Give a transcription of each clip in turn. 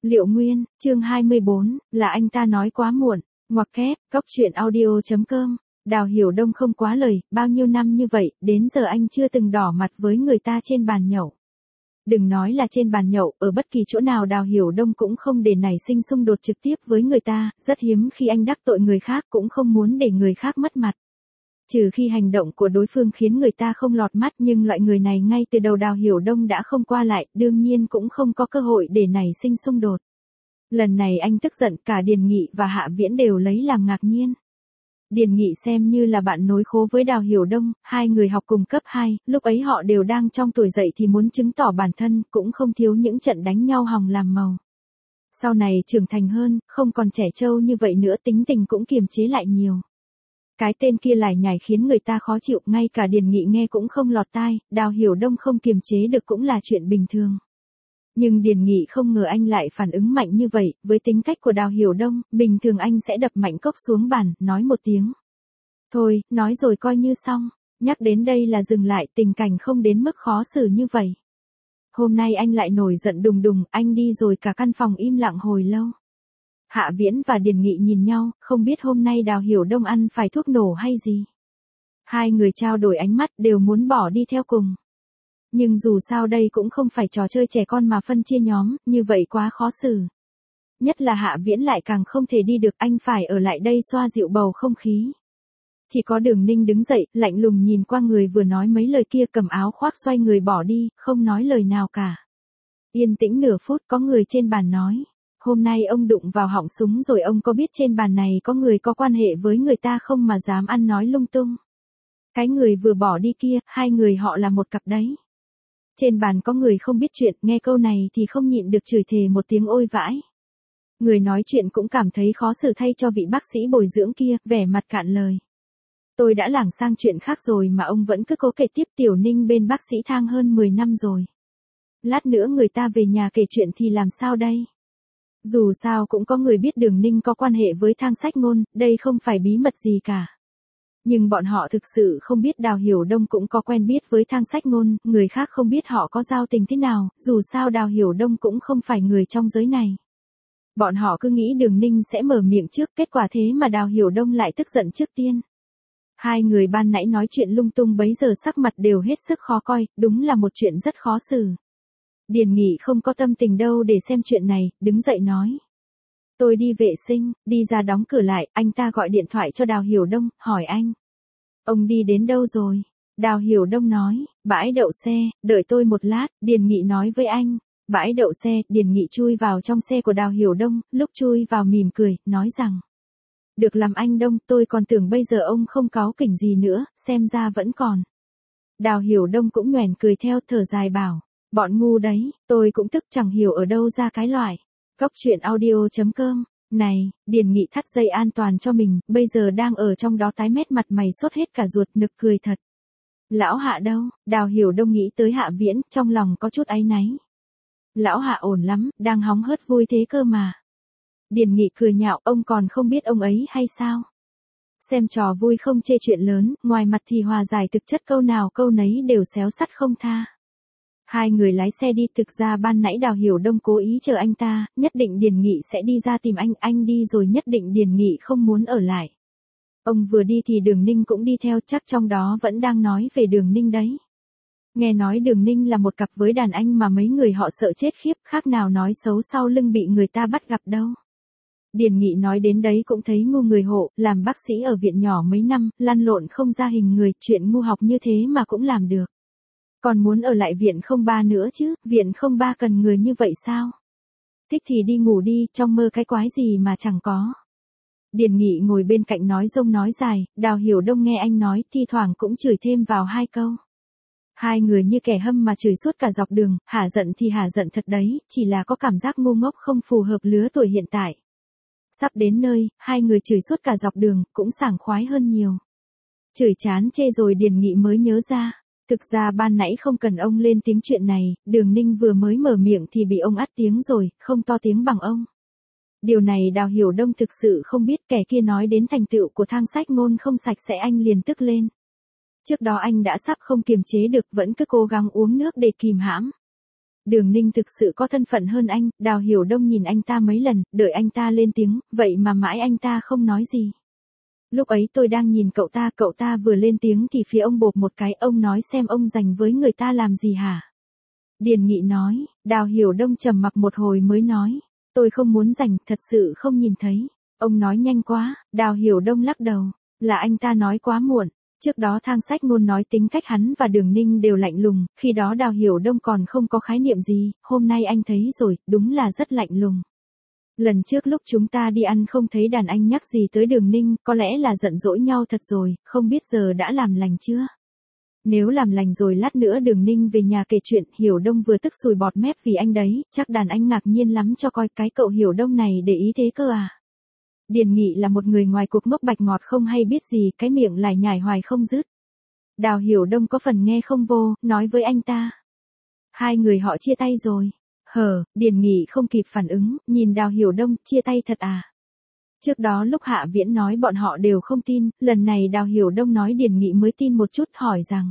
Liệu Nguyên, chương 24, là anh ta nói quá muộn. Ngoặc kép, Cóc truyện audio.com. Đào Hiểu Đông không quá lời, bao nhiêu năm như vậy, đến giờ anh chưa từng đỏ mặt với người ta trên bàn nhậu. Đừng nói là trên bàn nhậu, ở bất kỳ chỗ nào Đào Hiểu Đông cũng không để nảy sinh xung đột trực tiếp với người ta, rất hiếm khi anh đắc tội người khác cũng không muốn để người khác mất mặt. Trừ khi hành động của đối phương khiến người ta không lọt mắt, nhưng loại người này ngay từ đầu Đào Hiểu Đông đã không qua lại, đương nhiên cũng không có cơ hội để nảy sinh xung đột. Lần này anh tức giận, cả Điền Nghị và Hạ Viễn đều lấy làm ngạc nhiên. Điền Nghị xem như là bạn nối khố với Đào Hiểu Đông, hai người học cùng cấp 2, lúc ấy họ đều đang trong tuổi dậy thì muốn chứng tỏ bản thân, cũng không thiếu những trận đánh nhau hòng làm màu. Sau này trưởng thành hơn, không còn trẻ trâu như vậy nữa, tính tình cũng kiềm chế lại nhiều. Cái tên kia lải nhải khiến người ta khó chịu, ngay cả Điền Nghị nghe cũng không lọt tai, Đào Hiểu Đông không kiềm chế được cũng là chuyện bình thường. Nhưng Điền Nghị không ngờ anh lại phản ứng mạnh như vậy, với tính cách của Đào Hiểu Đông, bình thường anh sẽ đập mạnh cốc xuống bàn, nói một tiếng. Thôi, nói rồi coi như xong, nhắc đến đây là dừng lại, tình cảnh không đến mức khó xử như vậy. Hôm nay anh lại nổi giận đùng đùng, anh đi rồi cả căn phòng im lặng hồi lâu. Hạ Viễn và Điền Nghị nhìn nhau, không biết hôm nay Đào Hiểu Đông ăn phải thuốc nổ hay gì. Hai người trao đổi ánh mắt, đều muốn bỏ đi theo cùng. Nhưng dù sao đây cũng không phải trò chơi trẻ con mà phân chia nhóm, như vậy quá khó xử. Nhất là Hạ Viễn lại càng không thể đi được, anh phải ở lại đây xoa dịu bầu không khí. Chỉ có Đường Ninh đứng dậy, lạnh lùng nhìn qua người vừa nói mấy lời kia, cầm áo khoác xoay người bỏ đi, không nói lời nào cả. Yên tĩnh nửa phút, có người trên bàn nói. Hôm nay ông đụng vào họng súng rồi, ông có biết trên bàn này có người có quan hệ với người ta không mà dám ăn nói lung tung. Cái người vừa bỏ đi kia, hai người họ là một cặp đấy. Trên bàn có người không biết chuyện, nghe câu này thì không nhịn được chửi thề một tiếng ôi vãi. Người nói chuyện cũng cảm thấy khó xử thay cho vị bác sĩ bồi dưỡng kia, vẻ mặt cạn lời. Tôi đã lảng sang chuyện khác rồi mà ông vẫn cứ cố kể tiếp. Tiểu Ninh bên bác sĩ Thang hơn 10 năm rồi. Lát nữa người ta về nhà kể chuyện thì làm sao đây? Dù sao cũng có người biết Đường Ninh có quan hệ với Thang Sách Ngôn, đây không phải bí mật gì cả. Nhưng bọn họ thực sự không biết Đào Hiểu Đông cũng có quen biết với Thang Sách Ngôn, người khác không biết họ có giao tình thế nào, dù sao Đào Hiểu Đông cũng không phải người trong giới này. Bọn họ cứ nghĩ Đường Ninh sẽ mở miệng trước, kết quả thế mà Đào Hiểu Đông lại tức giận trước tiên. Hai người ban nãy nói chuyện lung tung bấy giờ sắc mặt đều hết sức khó coi, đúng là một chuyện rất khó xử. Điền Nghị không có tâm tình đâu để xem chuyện này, đứng dậy nói. Tôi đi vệ sinh, đi ra đóng cửa lại, anh ta gọi điện thoại cho Đào Hiểu Đông, hỏi anh. Ông đi đến đâu rồi? Đào Hiểu Đông nói, bãi đậu xe, đợi tôi một lát, Điền Nghị nói với anh. Bãi đậu xe, Điền Nghị chui vào trong xe của Đào Hiểu Đông, lúc chui vào mỉm cười, nói rằng. Được làm anh Đông, tôi còn tưởng bây giờ ông không cáu kỉnh gì nữa, xem ra vẫn còn. Đào Hiểu Đông cũng nhoẻn cười theo, thở dài bảo. Bọn ngu đấy, tôi cũng tức chẳng hiểu ở đâu ra cái loại. Cóc truyện audio.com. Này, Điền Nghị thắt dây an toàn cho mình, bây giờ đang ở trong đó tái mét mặt mày sốt hết cả ruột, nực cười thật. Lão Hạ đâu? Đào Hiểu Đông nghĩ tới Hạ Viễn, trong lòng có chút áy náy. Lão Hạ ổn lắm, đang hóng hớt vui thế cơ mà. Điền Nghị cười nhạo, ông còn không biết ông ấy hay sao? Xem trò vui không chê chuyện lớn, ngoài mặt thì hòa giải, thực chất câu nào câu nấy đều xéo sắt không tha. Hai người lái xe đi, thực ra ban nãy Đào Hiểu Đông cố ý chờ anh ta, nhất định Điền Nghị sẽ đi ra tìm anh đi rồi nhất định Điền Nghị không muốn ở lại. Ông vừa đi thì Đường Ninh cũng đi theo, chắc trong đó vẫn đang nói về Đường Ninh đấy. Nghe nói Đường Ninh là một cặp với đàn anh mà mấy người họ sợ chết khiếp, khác nào nói xấu sau lưng bị người ta bắt gặp đâu. Điền Nghị nói đến đấy cũng thấy ngu người hộ, làm bác sĩ ở viện nhỏ mấy năm, lăn lộn không ra hình người, chuyện ngu học như thế mà cũng làm được. Còn muốn ở lại viện 03 nữa chứ, viện 03 cần người như vậy sao? Thích thì đi ngủ đi, trong mơ cái quái gì mà chẳng có. Điền Nghị ngồi bên cạnh nói rông nói dài, Đào Hiểu Đông nghe anh nói, thi thoảng cũng chửi thêm vào hai câu. Hai người như kẻ hâm mà chửi suốt cả dọc đường, hả giận thì hả giận thật đấy, chỉ là có cảm giác ngu ngốc không phù hợp lứa tuổi hiện tại. Sắp đến nơi, hai người chửi suốt cả dọc đường, cũng sảng khoái hơn nhiều. Chửi chán chê rồi Điền Nghị mới nhớ ra. Thực ra ban nãy không cần ông lên tiếng chuyện này, Đường Ninh vừa mới mở miệng thì bị ông ắt tiếng rồi, không to tiếng bằng ông. Điều này Đào Hiểu Đông thực sự không biết, kẻ kia nói đến thành tựu của Thang Sách Ngôn không sạch sẽ anh liền tức lên. Trước đó anh đã sắp không kiềm chế được, vẫn cứ cố gắng uống nước để kìm hãm. Đường Ninh thực sự có thân phận hơn anh, Đào Hiểu Đông nhìn anh ta mấy lần, đợi anh ta lên tiếng, vậy mà mãi anh ta không nói gì. Lúc ấy tôi đang nhìn cậu ta vừa lên tiếng thì phía ông bộp một cái, ông nói xem ông giành với người ta làm gì hả? Điền Nghị nói, Đào Hiểu Đông trầm mặc một hồi mới nói, tôi không muốn giành, thật sự không nhìn thấy. Ông nói nhanh quá, Đào Hiểu Đông lắc đầu, là anh ta nói quá muộn. Trước đó Thang Sách Ngôn nói tính cách hắn và Đường Ninh đều lạnh lùng, khi đó Đào Hiểu Đông còn không có khái niệm gì, hôm nay anh thấy rồi, đúng là rất lạnh lùng. Lần trước lúc chúng ta đi ăn không thấy đàn anh nhắc gì tới Đường Ninh, có lẽ là giận dỗi nhau thật rồi, không biết giờ đã làm lành chưa? Nếu làm lành rồi lát nữa Đường Ninh về nhà kể chuyện, Hiểu Đông vừa tức sùi bọt mép vì anh đấy, chắc đàn anh ngạc nhiên lắm cho coi cái cậu Hiểu Đông này để ý thế cơ à. Điền Nghị là một người ngoài cuộc ngốc bạch ngọt không hay biết gì, cái miệng lải nhải hoài không dứt. Đào Hiểu Đông có phần nghe không vô, nói với anh ta. Hai người họ chia tay rồi. Điền Nghị không kịp phản ứng, nhìn Đào Hiểu Đông, chia tay thật à? Trước đó lúc Hạ Viễn nói bọn họ đều không tin, lần này Đào Hiểu Đông nói Điền Nghị mới tin một chút, hỏi rằng.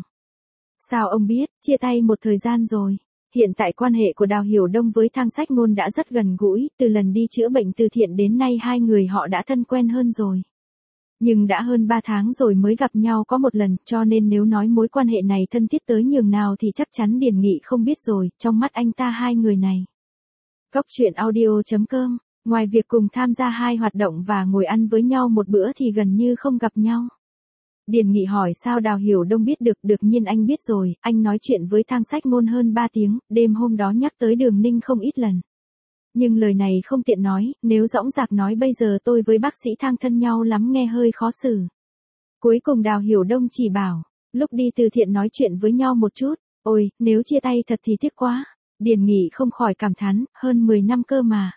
Sao ông biết, chia tay một thời gian rồi. Hiện tại quan hệ của Đào Hiểu Đông với Thang Sách Ngôn đã rất gần gũi, từ lần đi chữa bệnh từ thiện đến nay hai người họ đã thân quen hơn rồi. Nhưng đã hơn 3 tháng rồi mới gặp nhau có một lần, cho nên nếu nói mối quan hệ này thân thiết tới nhường nào thì chắc chắn Điền Nghị không biết rồi, trong mắt anh ta hai người này. Cốc truyện audio.com, ngoài việc cùng tham gia hai hoạt động và ngồi ăn với nhau một bữa thì gần như không gặp nhau. Điền Nghị hỏi sao Đào Hiểu Đông biết được, đương nhiên anh biết rồi, anh nói chuyện với Thang Sách Ngôn hơn 3 tiếng, đêm hôm đó nhắc tới Đường Ninh không ít lần. Nhưng lời này không tiện nói, nếu dõng dạc nói bây giờ tôi với bác sĩ Thang thân nhau lắm nghe hơi khó xử. Cuối cùng Đào Hiểu Đông chỉ bảo, lúc đi từ thiện nói chuyện với nhau một chút, ôi, nếu chia tay thật thì tiếc quá. Điền Nghị không khỏi cảm thán, hơn 10 năm cơ mà.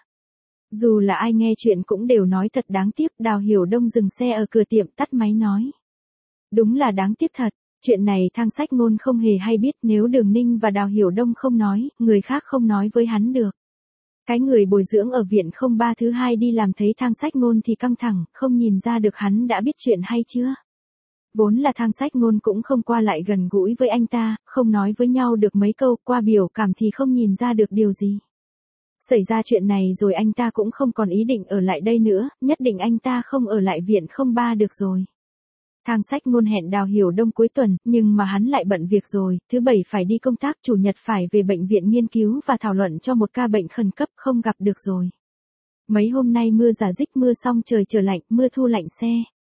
Dù là ai nghe chuyện cũng đều nói thật đáng tiếc, Đào Hiểu Đông dừng xe ở cửa tiệm tắt máy nói. Đúng là đáng tiếc thật, chuyện này Thang Sách Ngôn không hề hay biết, nếu Đường Ninh và Đào Hiểu Đông không nói, người khác không nói với hắn được. Cái người bồi dưỡng ở viện 03 thứ hai đi làm thấy Thang Sách Ngôn thì căng thẳng, không nhìn ra được hắn đã biết chuyện hay chưa. Vốn là Thang Sách Ngôn cũng không qua lại gần gũi với anh ta, không nói với nhau được mấy câu, qua biểu cảm thì không nhìn ra được điều gì. Xảy ra chuyện này rồi anh ta cũng không còn ý định ở lại đây nữa, nhất định anh ta không ở lại viện 03 được rồi. Thang Sách Ngôn hẹn Đào Hiểu Đông cuối tuần, nhưng mà hắn lại bận việc rồi, thứ bảy phải đi công tác, chủ nhật phải về bệnh viện nghiên cứu và thảo luận cho một ca bệnh khẩn cấp, không gặp được rồi. Mấy hôm nay mưa rả rích, mưa xong trời trở lạnh, mưa thu lạnh xe.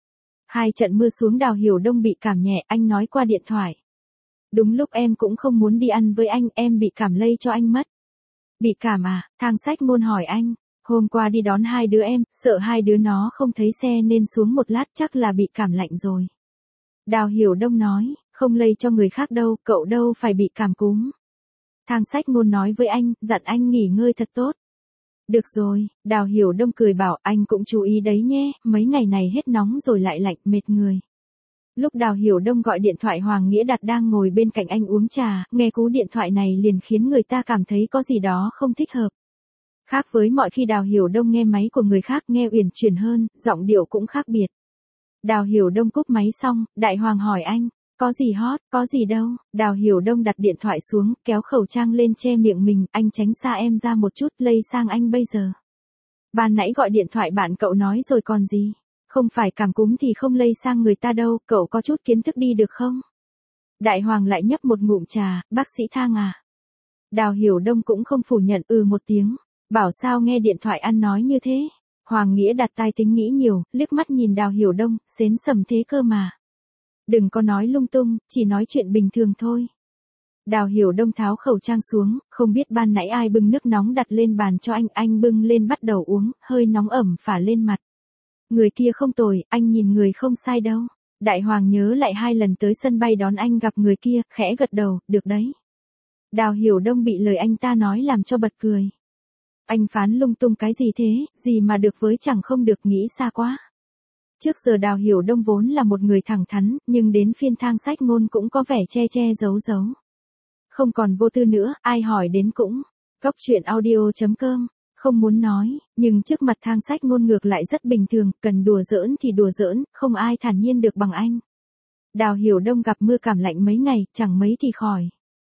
2 trận mưa xuống Đào Hiểu Đông bị cảm nhẹ, anh nói qua điện thoại. Đúng lúc em cũng không muốn đi ăn với anh, em bị cảm lây cho anh mất. Bị cảm à? Thang Sách Ngôn hỏi anh. Hôm qua đi đón hai đứa em, sợ hai đứa nó không thấy xe nên xuống một lát, chắc là bị cảm lạnh rồi. Đào Hiểu Đông nói, không lây cho người khác đâu, cậu đâu phải bị cảm cúm. Thang Sách Ngôn nói với anh, dặn anh nghỉ ngơi thật tốt. Được rồi, Đào Hiểu Đông cười bảo, anh cũng chú ý đấy nhé, mấy ngày này hết nóng rồi lại lạnh, mệt người. Lúc Đào Hiểu Đông gọi điện thoại, Hoàng Nghĩa Đạt đang ngồi bên cạnh anh uống trà, nghe cú điện thoại này liền khiến người ta cảm thấy có gì đó không thích hợp. Khác với mọi khi Đào Hiểu Đông nghe máy của người khác nghe uyển chuyển hơn, giọng điệu cũng khác biệt. Đào Hiểu Đông cúp máy xong, Đại Hoàng hỏi anh, có gì hot, có gì đâu. Đào Hiểu Đông đặt điện thoại xuống, kéo khẩu trang lên che miệng mình, anh tránh xa em ra một chút, lây sang anh bây giờ. Ban nãy gọi điện thoại bạn cậu nói rồi còn gì. Không phải cảm cúm thì không lây sang người ta đâu, cậu có chút kiến thức đi được không? Đại Hoàng lại nhấp một ngụm trà, bác sĩ Thang à. Đào Hiểu Đông cũng không phủ nhận, một tiếng. Bảo sao nghe điện thoại ăn nói như thế. Hoàng Nghĩa đặt tai tính nghĩ nhiều, liếc mắt nhìn Đào Hiểu Đông, xến sầm thế cơ mà. Đừng có nói lung tung, chỉ nói chuyện bình thường thôi. Đào Hiểu Đông tháo khẩu trang xuống, không biết ban nãy ai bưng nước nóng đặt lên bàn cho anh bưng lên bắt đầu uống, hơi nóng ẩm phả lên mặt. Người kia không tồi, anh nhìn người không sai đâu. Đại Hoàng nhớ lại 2 lần tới sân bay đón anh gặp người kia, khẽ gật đầu, được đấy. Đào Hiểu Đông bị lời anh ta nói làm cho bật cười. Anh phán lung tung cái gì thế, gì mà được với chẳng không được, nghĩ xa quá. Trước giờ Đào Hiểu Đông vốn là một người thẳng thắn, nhưng đến phiên Thang Sách Ngôn cũng có vẻ che che giấu giấu. Không còn vô tư nữa, ai hỏi đến cũng. Cốc truyện audio.com, không muốn nói, nhưng trước mặt Thang Sách Ngôn ngược lại rất bình thường, cần đùa giỡn thì đùa giỡn, không ai thản nhiên được bằng anh. Đào Hiểu Đông gặp mưa cảm lạnh mấy ngày, chẳng mấy thì khỏi.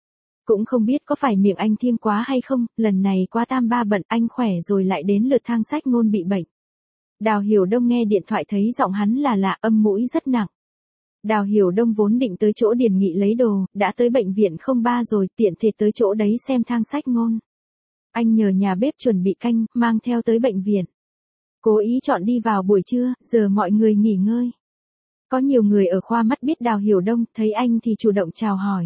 Cũng không biết có phải miệng anh thiêng quá hay không, lần này quá tam ba bận anh khỏe rồi lại đến lượt Thang Sách Ngôn bị bệnh. Đào Hiểu Đông nghe điện thoại thấy giọng hắn là lạ, âm mũi rất nặng. Đào Hiểu Đông vốn định tới chỗ Điền Nghị lấy đồ, đã tới bệnh viện 03 rồi, tiện thể tới chỗ đấy xem Thang Sách Ngôn. Anh nhờ nhà bếp chuẩn bị canh, mang theo tới bệnh viện. Cố ý chọn đi vào buổi trưa, giờ mọi người nghỉ ngơi. Có nhiều người ở khoa mắt biết Đào Hiểu Đông, thấy anh thì chủ động chào hỏi.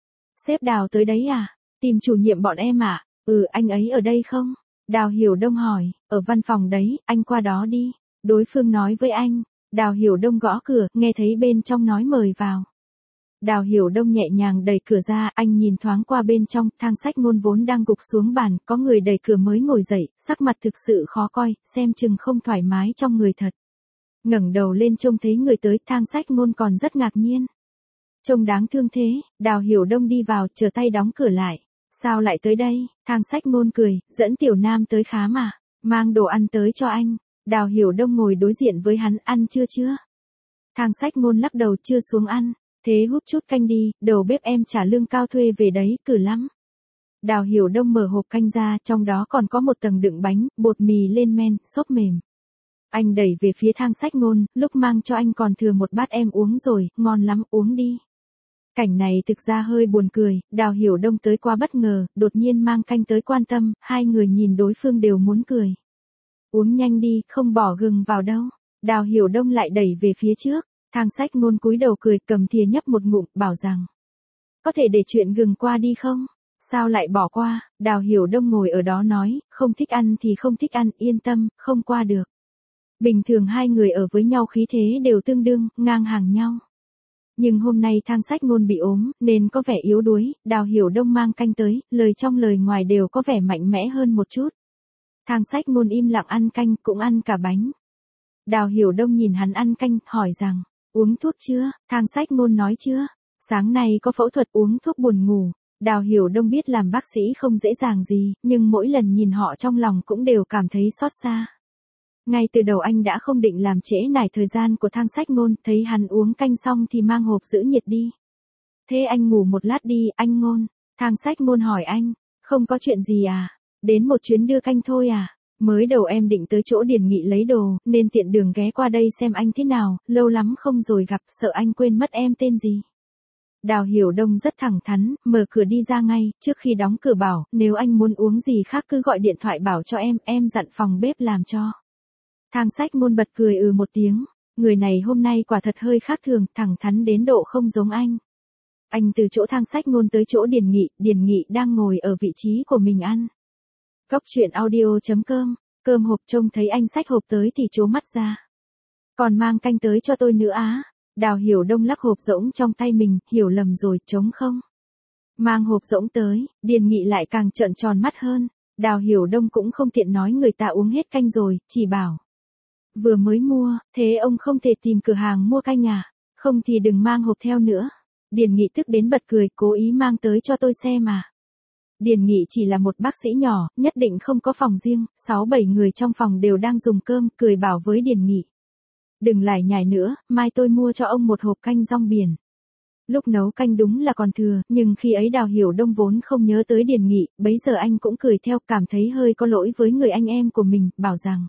Sếp Đào tới đấy à? Tìm chủ nhiệm bọn em à? Anh ấy ở đây không? Đào Hiểu Đông hỏi, ở văn phòng đấy, anh qua đó đi. Đối phương nói với anh. Đào Hiểu Đông gõ cửa, nghe thấy bên trong nói mời vào. Đào Hiểu Đông nhẹ nhàng đẩy cửa ra, anh nhìn thoáng qua bên trong, Thang Sách Ngôn vốn đang gục xuống bàn, có người đẩy cửa mới ngồi dậy, sắc mặt thực sự khó coi, xem chừng không thoải mái trong người thật. Ngẩng đầu lên trông thấy người tới, Thang Sách Ngôn còn rất ngạc nhiên. Trông đáng thương thế, Đào Hiểu Đông đi vào, chờ tay đóng cửa lại. Sao lại tới đây? Thang Sách Ngôn cười, dẫn Tiểu Nam tới khám à? Mang đồ ăn tới cho anh. Đào Hiểu Đông ngồi đối diện với hắn, ăn chưa? Thang Sách Ngôn lắc đầu, chưa xuống ăn. Thế hút chút canh đi, đầu bếp em trả lương cao thuê về đấy, cử lắm. Đào Hiểu Đông mở hộp canh ra, trong đó còn có một tầng đựng bánh, bột mì lên men, xốp mềm. Anh đẩy về phía Thang Sách Ngôn, lúc mang cho anh còn thừa một bát em uống rồi, ngon lắm, uống đi. Cảnh này thực ra hơi buồn cười, Đào Hiểu Đông tới qua bất ngờ, đột nhiên mang canh tới quan tâm, hai người nhìn đối phương đều muốn cười. Uống nhanh đi, không bỏ gừng vào đâu. Đào Hiểu Đông lại đẩy về phía trước. Thang Sách Ngôn cúi đầu cười, cầm thìa nhấp một ngụm, bảo rằng. Có thể để chuyện gừng qua đi không? Sao lại bỏ qua? Đào Hiểu Đông ngồi ở đó nói, không thích ăn thì không thích ăn, yên tâm, không qua được. Bình thường hai người ở với nhau khí thế đều tương đương, ngang hàng nhau. Nhưng hôm nay Thang Sách Ngôn bị ốm, nên có vẻ yếu đuối, Đào Hiểu Đông mang canh tới, lời trong lời ngoài đều có vẻ mạnh mẽ hơn một chút. Thang Sách Ngôn im lặng ăn canh, cũng ăn cả bánh. Đào Hiểu Đông nhìn hắn ăn canh, hỏi rằng, uống thuốc chưa? Thang Sách Ngôn nói chưa. Sáng nay có phẫu thuật, uống thuốc buồn ngủ. Đào Hiểu Đông biết làm bác sĩ không dễ dàng gì, nhưng mỗi lần nhìn họ trong lòng cũng đều cảm thấy xót xa. Ngay từ đầu anh đã không định làm trễ nải thời gian của Thang Sách Ngôn, thấy hắn uống canh xong thì mang hộp giữ nhiệt đi. Thế anh ngủ một lát đi, anh Ngôn. Thang Sách Ngôn hỏi anh, không có chuyện gì à? Đến một chuyến đưa canh thôi à? Mới đầu em định tới chỗ Điền Nghị lấy đồ, nên tiện đường ghé qua đây xem anh thế nào, lâu lắm không rồi gặp, sợ anh quên mất em tên gì. Đào Hiểu Đông rất thẳng thắn, mở cửa đi ra ngay, trước khi đóng cửa bảo, nếu anh muốn uống gì khác cứ gọi điện thoại bảo cho em dặn phòng bếp làm cho. Thang Sách Ngôn bật cười một tiếng, người này hôm nay quả thật hơi khác thường, thẳng thắn đến độ không giống anh. Anh từ chỗ Thang Sách Ngôn tới chỗ Điền Nghị đang ngồi ở vị trí của mình ăn. Cốc truyện audio.com, cơm hộp trông thấy anh xách hộp tới thì trố mắt ra. Còn mang canh tới cho tôi nữa á? Đào Hiểu Đông lắc hộp rỗng trong tay mình, hiểu lầm rồi, trống không? Mang hộp rỗng tới, Điền Nghị lại càng trợn tròn mắt hơn. Đào Hiểu Đông cũng không tiện nói người ta uống hết canh rồi, chỉ bảo. Vừa mới mua, thế ông không thể tìm cửa hàng mua canh à? Không thì đừng mang hộp theo nữa. Điền Nghị tức đến bật cười, cố ý mang tới cho tôi xem mà. Điền Nghị chỉ là một bác sĩ nhỏ, nhất định không có phòng riêng, 6-7 người trong phòng đều đang dùng cơm, cười bảo với Điền Nghị. Đừng lải nhải nữa, mai tôi mua cho ông một hộp canh rong biển. Lúc nấu canh đúng là còn thừa, nhưng khi ấy Đào Hiểu Đông vốn không nhớ tới Điền Nghị, bấy giờ anh cũng cười theo, cảm thấy hơi có lỗi với người anh em của mình, bảo rằng.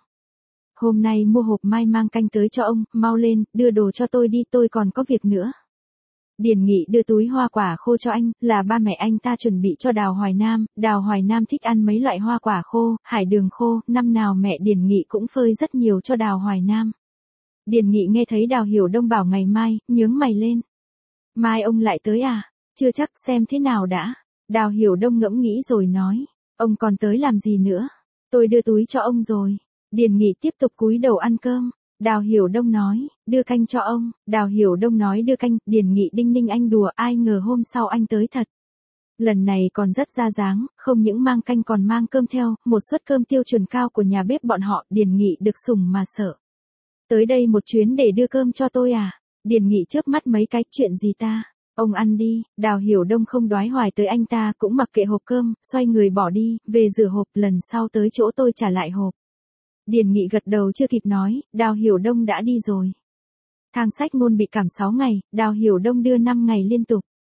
Hôm nay mua hộp, mai mang canh tới cho ông, mau lên, đưa đồ cho tôi đi, tôi còn có việc nữa. Điền Nghị đưa túi hoa quả khô cho anh, là ba mẹ anh ta chuẩn bị cho Đào Hoài Nam thích ăn mấy loại hoa quả khô, hải đường khô, năm nào mẹ Điền Nghị cũng phơi rất nhiều cho Đào Hoài Nam. Điền Nghị nghe thấy Đào Hiểu Đông bảo ngày mai, nhướng mày lên. Mai ông lại tới à? Chưa chắc, xem thế nào đã. Đào Hiểu Đông ngẫm nghĩ rồi nói, ông còn tới làm gì nữa? Tôi đưa túi cho ông rồi. Điền Nghị tiếp tục cúi đầu ăn cơm. Đào Hiểu Đông nói, đưa canh cho ông. Đào Hiểu Đông nói đưa canh, Điền Nghị đinh ninh anh đùa, ai ngờ hôm sau anh tới thật. Lần này còn rất ra dáng, không những mang canh còn mang cơm theo, một suất cơm tiêu chuẩn cao của nhà bếp bọn họ, Điền Nghị được sủng mà sợ. Tới đây một chuyến để đưa cơm cho tôi à? Điền Nghị chớp mắt mấy cái, chuyện gì ta? Ông ăn đi. Đào Hiểu Đông không đoái hoài tới anh ta, cũng mặc kệ hộp cơm, xoay người bỏ đi, về rửa hộp, lần sau tới chỗ tôi trả lại hộp. Điền Nghị gật đầu chưa kịp nói, Đào Hiểu Đông đã đi rồi. Thang Sách Ngôn bị cảm 6 ngày, Đào Hiểu Đông đưa 5 ngày liên tục.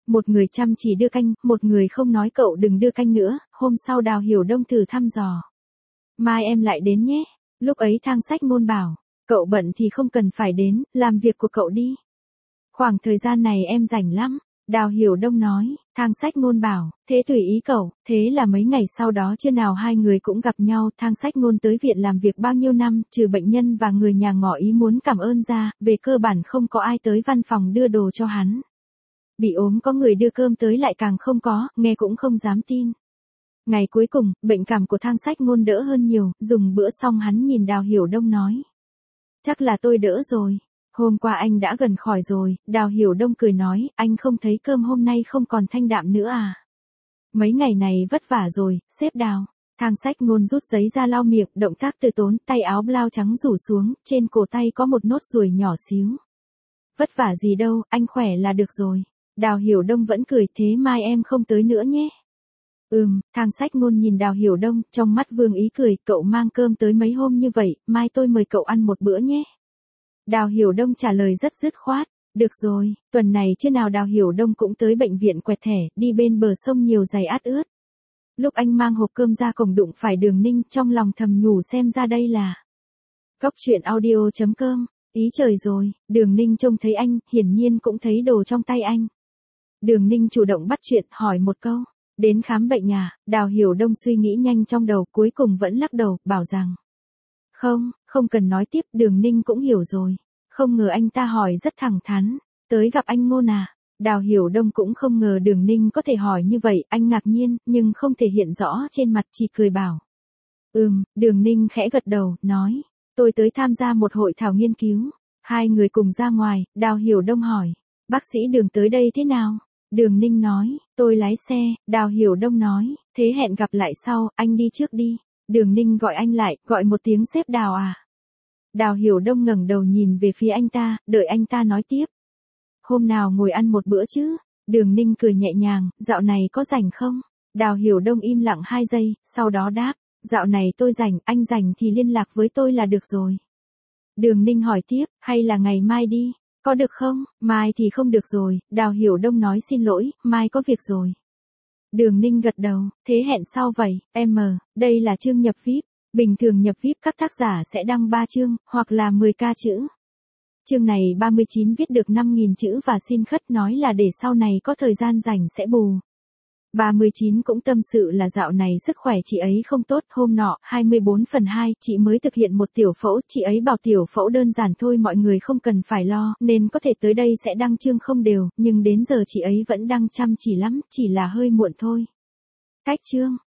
Một người chăm chỉ đưa canh, một người không nói cậu đừng đưa canh nữa. Hôm sau Đào Hiểu Đông thử thăm dò. Mai em lại đến nhé. Lúc ấy Thang Sách Ngôn bảo, cậu bận thì không cần phải đến, làm việc của cậu đi. Khoảng thời gian này em rảnh lắm. Đào Hiểu Đông nói. Thang Sách Ngôn bảo, thế tùy ý cậu. Thế là mấy ngày sau đó chưa nào hai người cũng gặp nhau. Thang Sách Ngôn tới viện làm việc bao nhiêu năm, trừ bệnh nhân và người nhà ngỏ ý muốn cảm ơn ra, về cơ bản không có ai tới văn phòng đưa đồ cho hắn. Bị ốm có người đưa cơm tới lại càng không có, nghe cũng không dám tin. Ngày cuối cùng, bệnh cảm của Thang Sách Ngôn đỡ hơn nhiều, dùng bữa xong hắn nhìn Đào Hiểu Đông nói. Chắc là tôi đỡ rồi. Hôm qua anh đã gần khỏi rồi. Đào Hiểu Đông cười nói, anh không thấy cơm hôm nay không còn thanh đạm nữa à? Mấy ngày này vất vả rồi, sếp Đào. Thang Sách Ngôn rút giấy ra lau miệng, động tác từ tốn, tay áo blau trắng rủ xuống, trên cổ tay có một nốt ruồi nhỏ xíu. Vất vả gì đâu, anh khỏe là được rồi. Đào Hiểu Đông vẫn cười, thế mai em không tới nữa nhé. Thang Sách Ngôn nhìn Đào Hiểu Đông, trong mắt vương ý cười, cậu mang cơm tới mấy hôm như vậy, mai tôi mời cậu ăn một bữa nhé. Đào Hiểu Đông trả lời rất dứt khoát, được rồi, tuần này chưa nào Đào Hiểu Đông cũng tới bệnh viện quẹt thẻ, đi bên bờ sông nhiều giày át ướt. Lúc anh mang hộp cơm ra cổng đụng phải Đường Ninh, trong lòng thầm nhủ xem ra đây là Cóc Truyện Audio.com, ý trời rồi, Đường Ninh trông thấy anh, hiển nhiên cũng thấy đồ trong tay anh. Đường Ninh chủ động bắt chuyện, hỏi một câu, đến khám bệnh à? Đào Hiểu Đông suy nghĩ nhanh trong đầu, cuối cùng vẫn lắc đầu, bảo rằng không cần nói tiếp. Đường Ninh cũng hiểu rồi. Không ngờ anh ta hỏi rất thẳng thắn. Tới gặp anh Ngôn à? Đào Hiểu Đông cũng không ngờ Đường Ninh có thể hỏi như vậy, anh ngạc nhiên, nhưng không thể hiện rõ trên mặt, chỉ cười bảo. Đường Ninh khẽ gật đầu, nói, tôi tới tham gia một hội thảo nghiên cứu. Hai người cùng ra ngoài, Đào Hiểu Đông hỏi, bác sĩ Đường tới đây thế nào? Đường Ninh nói, tôi lái xe. Đào Hiểu Đông nói, thế hẹn gặp lại sau, anh đi trước đi. Đường Ninh gọi anh lại, gọi một tiếng sếp Đào à. Đào Hiểu Đông ngẩng đầu nhìn về phía anh ta, đợi anh ta nói tiếp. Hôm nào ngồi ăn một bữa chứ? Đường Ninh cười nhẹ nhàng, dạo này có rảnh không? Đào Hiểu Đông im lặng 2 giây, sau đó đáp, dạo này tôi rảnh, anh rảnh thì liên lạc với tôi là được rồi. Đường Ninh hỏi tiếp, hay là ngày mai đi? Có được không? Mai thì không được rồi. Đào Hiểu Đông nói xin lỗi, mai có việc rồi. Đường Ninh gật đầu, thế hẹn sau vậy. Đây là chương nhập VIP. Bình thường nhập VIP các tác giả sẽ đăng 3 chương, hoặc là 10k chữ. Chương này 39 viết được 5.000 chữ và xin khất nói là để sau này có thời gian rảnh sẽ bù. 39 cũng tâm sự là dạo này sức khỏe chị ấy không tốt. Hôm nọ, 24/2, chị mới thực hiện một tiểu phẫu. Chị ấy bảo tiểu phẫu đơn giản thôi, mọi người không cần phải lo, nên có thể tới đây sẽ đăng chương không đều, nhưng đến giờ chị ấy vẫn đang chăm chỉ lắm, chỉ là hơi muộn thôi. Cách chương.